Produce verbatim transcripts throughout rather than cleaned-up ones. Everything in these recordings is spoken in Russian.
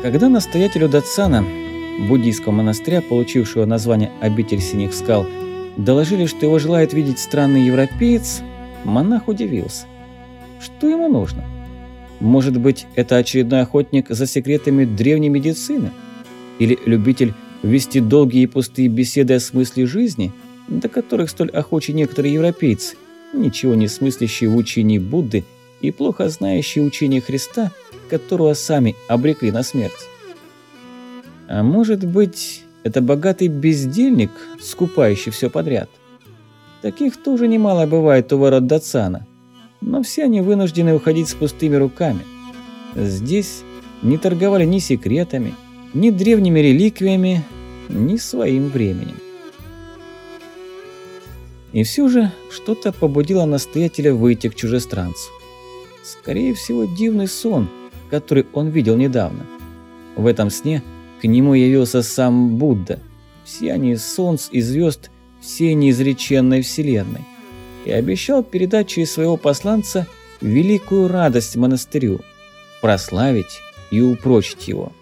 Когда настоятелю Датсана, буддийского монастыря, получившего название «Обитель синих скал», доложили, что его желает видеть странный европеец, монах удивился. Что ему нужно? Может быть, это очередной охотник за секретами древней медицины? Или любитель вести долгие и пустые беседы о смысле жизни, до которых столь охочи некоторые европейцы, ничего не смыслящие в учении Будды и плохо знающие учение Христа, которого сами обрекли на смерть? А может быть, это богатый бездельник, скупающий все подряд? Таких тоже немало бывает у ворот Датсана, но все они вынуждены уходить с пустыми руками. Здесь не торговали ни секретами, ни древними реликвиями, ни своим временем. И все же что-то побудило настоятеля выйти к чужестранцу. Скорее всего, дивный сон, который он видел недавно. В этом сне к нему явился сам Будда, в сиянии солнц и звезд всей неизреченной вселенной, и обещал передать через своего посланца великую радость монастырю, прославить и упрочить его.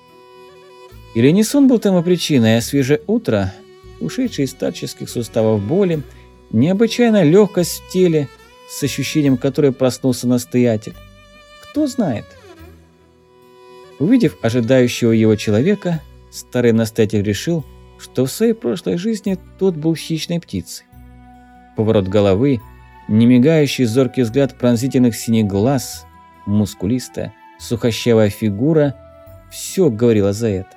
Или не сон был тому причиной, а свежее утро, ушедшие из старческих суставов боли, необычайная легкость в теле, с ощущением которой проснулся настоятель. Кто знает? Увидев ожидающего его человека, старый настоятель решил, что в своей прошлой жизни тот был хищной птицей. Поворот головы, немигающий зоркий взгляд пронзительных синих глаз, мускулистая, сухощавая фигура – все говорило за это.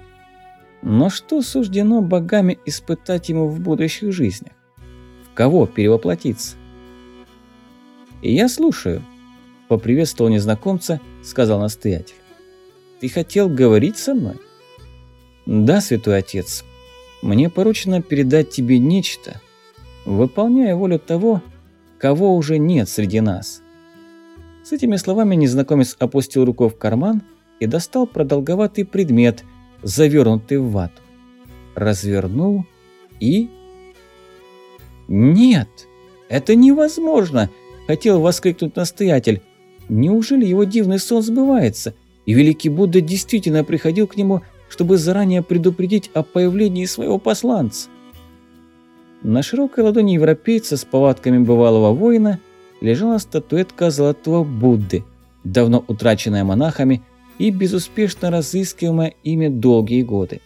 Но что суждено богами испытать ему в будущих жизнях? В кого перевоплотиться? «И я слушаю», – поприветствовал незнакомца, сказал настоятель. «Ты хотел говорить со мной?» «Да, святой отец, мне поручено передать тебе нечто, выполняя волю того, кого уже нет среди нас». С этими словами незнакомец опустил руку в карман и достал продолговатый предмет, завернутый в вату. Развернул и... «Нет, это невозможно!» – хотел воскликнуть настоятель. Неужели его дивный сон сбывается, и великий Будда действительно приходил к нему, чтобы заранее предупредить о появлении своего посланца? На широкой ладони европейца с повадками бывалого воина лежала статуэтка золотого Будды, давно утраченная монахами и безуспешно разыскиваемая ими долгие годы.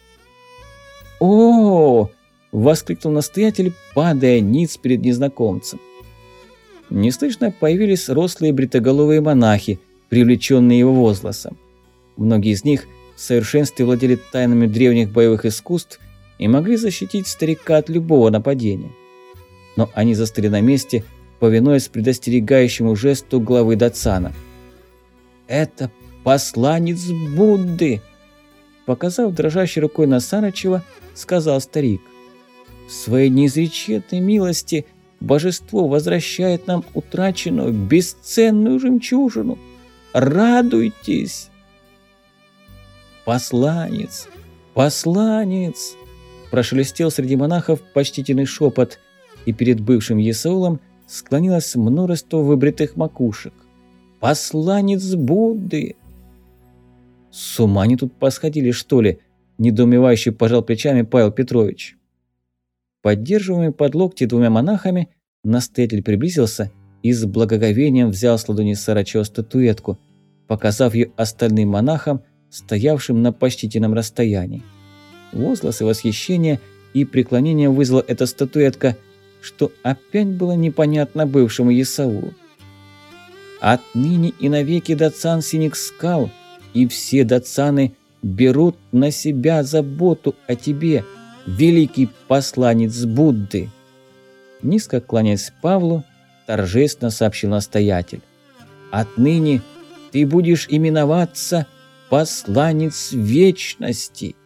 «О-о-о!» – воскликнул настоятель, падая ниц перед незнакомцем. Неслышно появились рослые бритоголовые монахи, привлеченные его возгласом. Многие из них в совершенстве владели тайнами древних боевых искусств и могли защитить старика от любого нападения. Но они застыли на месте, повинуясь предостерегающему жесту главы Датсана. «Это посланец Будды!» Показав дрожащей рукой на Сарачева, сказал старик. «В своей неизреченной милости божество возвращает нам утраченную бесценную жемчужину. Радуйтесь!» «Посланец! Посланец!» прошелестел среди монахов почтительный шепот, и перед бывшим Есаулом склонилось множество выбритых макушек. «Посланец Будды!» «С ума они тут посходили, что ли?» – недоумевающе пожал плечами Павел Петрович. Поддерживаемый под локти двумя монахами, настоятель приблизился и с благоговением взял с ладони Сарачева статуэтку, показав ее остальным монахам, стоявшим на почтительном расстоянии. Возгласы восхищения и преклонения вызвала эта статуэтка, что опять было непонятно бывшему Есаулу. «Отныне и навеки Датсан синих скал и все датсаны берут на себя заботу о тебе, великий посланец Будды!» Низко кланяясь Павлу, торжественно сообщил настоятель. «Отныне ты будешь именоваться посланец вечности!»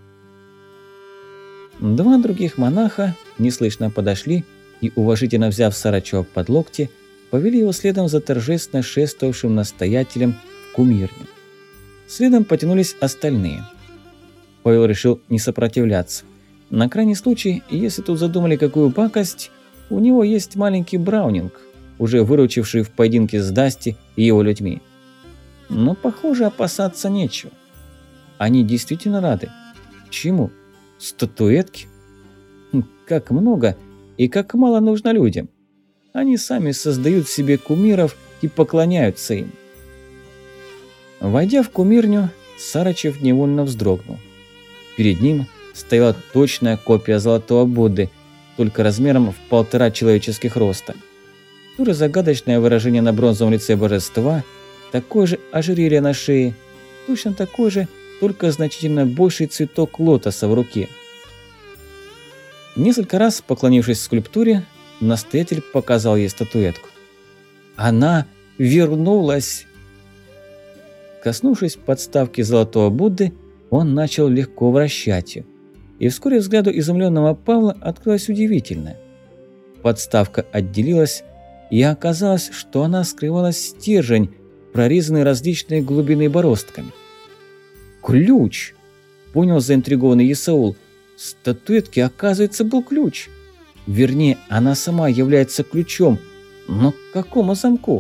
Два других монаха неслышно подошли и, уважительно взяв Сарачева под локти, повели его следом за торжественно шествовавшим настоятелем в кумирню. Следом потянулись остальные. Павел решил не сопротивляться. На крайний случай, если тут задумали какую пакость, у него есть маленький Браунинг, уже выручивший в поединке с Дасти и его людьми. Но, похоже, опасаться нечего. Они действительно рады. Чему? Статуэтки? Хм, как много и как мало нужно людям. Они сами создают себе кумиров и поклоняются им. Войдя в кумирню, Сарычев невольно вздрогнул. Перед ним стояла точная копия золотого Будды, только размером в полтора человеческих роста. То же загадочное выражение на бронзовом лице божества, такое же ожерелье на шее, точно такой же, только значительно больший цветок лотоса в руке. Несколько раз, поклонившись скульптуре, настоятель показал ей статуэтку. Она вернулась! Коснувшись подставки золотого Будды, он начал легко вращать ее. И вскоре взгляду изумленного Павла открылось удивительное. Подставка отделилась, и оказалось, что она скрывала стержень, прорезанный различной глубины бороздками. «Ключ!» – понял заинтригованный Исаул. «В статуэтке, оказывается, был ключ. Вернее, она сама является ключом. Но к какому замку?»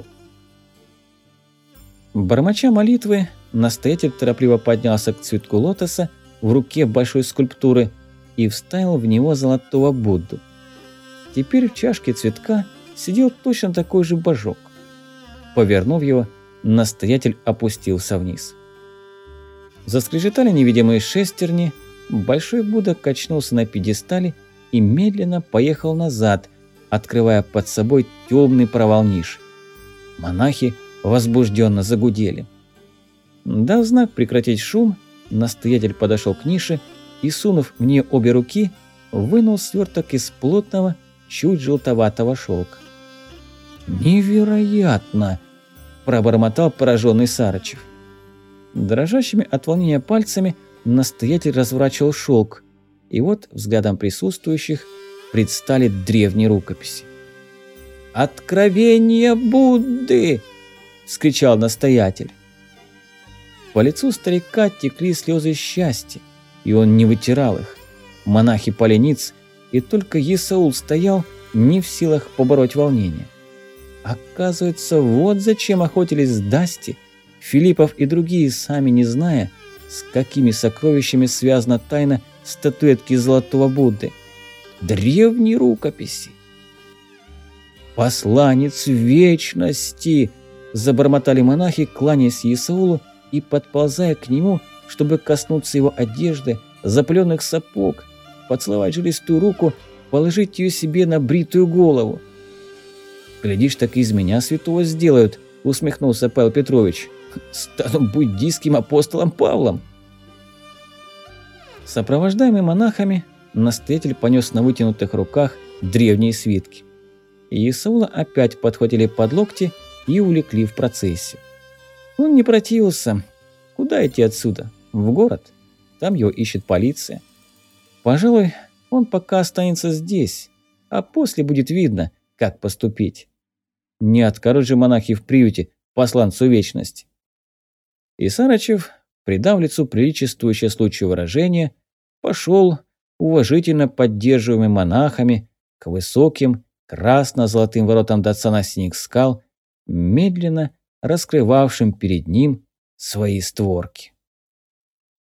Бормоча молитвы, настоятель торопливо поднялся к цветку лотоса в руке большой скульптуры и вставил в него золотого Будду. Теперь в чашке цветка сидел точно такой же божок. Повернув его, настоятель опустился вниз. Заскрежетали невидимые шестерни, большой Будда качнулся на пьедестале и медленно поехал назад, открывая под собой темный провал ниши. Монахи возбужденно загудели. Дав знак прекратить шум, настоятель подошел к нише и, сунув в нее обе руки, вынул сверток из плотного, чуть желтоватого шелка. «Невероятно!» – пробормотал пораженный Сарычев. Дрожащими от волнения пальцами настоятель разворачивал шелк, и вот взглядом присутствующих предстали древние рукописи. «Откровение Будды!» – вскричал настоятель. По лицу старика текли слезы счастья, и он не вытирал их. Монахи пали ниц, и только Исаул стоял, не в силах побороть волнение. Оказывается, вот зачем охотились Дасти, Филиппов и другие, сами не зная, с какими сокровищами связана тайна статуэтки золотого Будды. Древние рукописи. «Посланец вечности!» – забормотали монахи, кланяясь Исаулу и подползая к нему, чтобы коснуться его одежды, запыленных сапог, поцеловать жилистую руку, положить ее себе на бритую голову. «Глядишь, так и из меня святого сделают», – усмехнулся Павел Петрович. «Стану буддийским апостолом Павлом». Сопровождаемый монахами, настоятель понес на вытянутых руках древние свитки. Исаула опять подхватили под локти и увлекли в процессию. Он не противился. Куда идти отсюда? В город? Там его ищет полиция. Пожалуй, он пока останется здесь, а после будет видно, как поступить. Не откажут же монахи в приюте посланцу вечности. И Сарычев, придав лицу приличествующее случаю выражение, пошел, уважительно поддерживаемый монахами, к высоким красно-золотым воротам Датсана-синих скал, медленно раскрывавшим перед ним свои створки.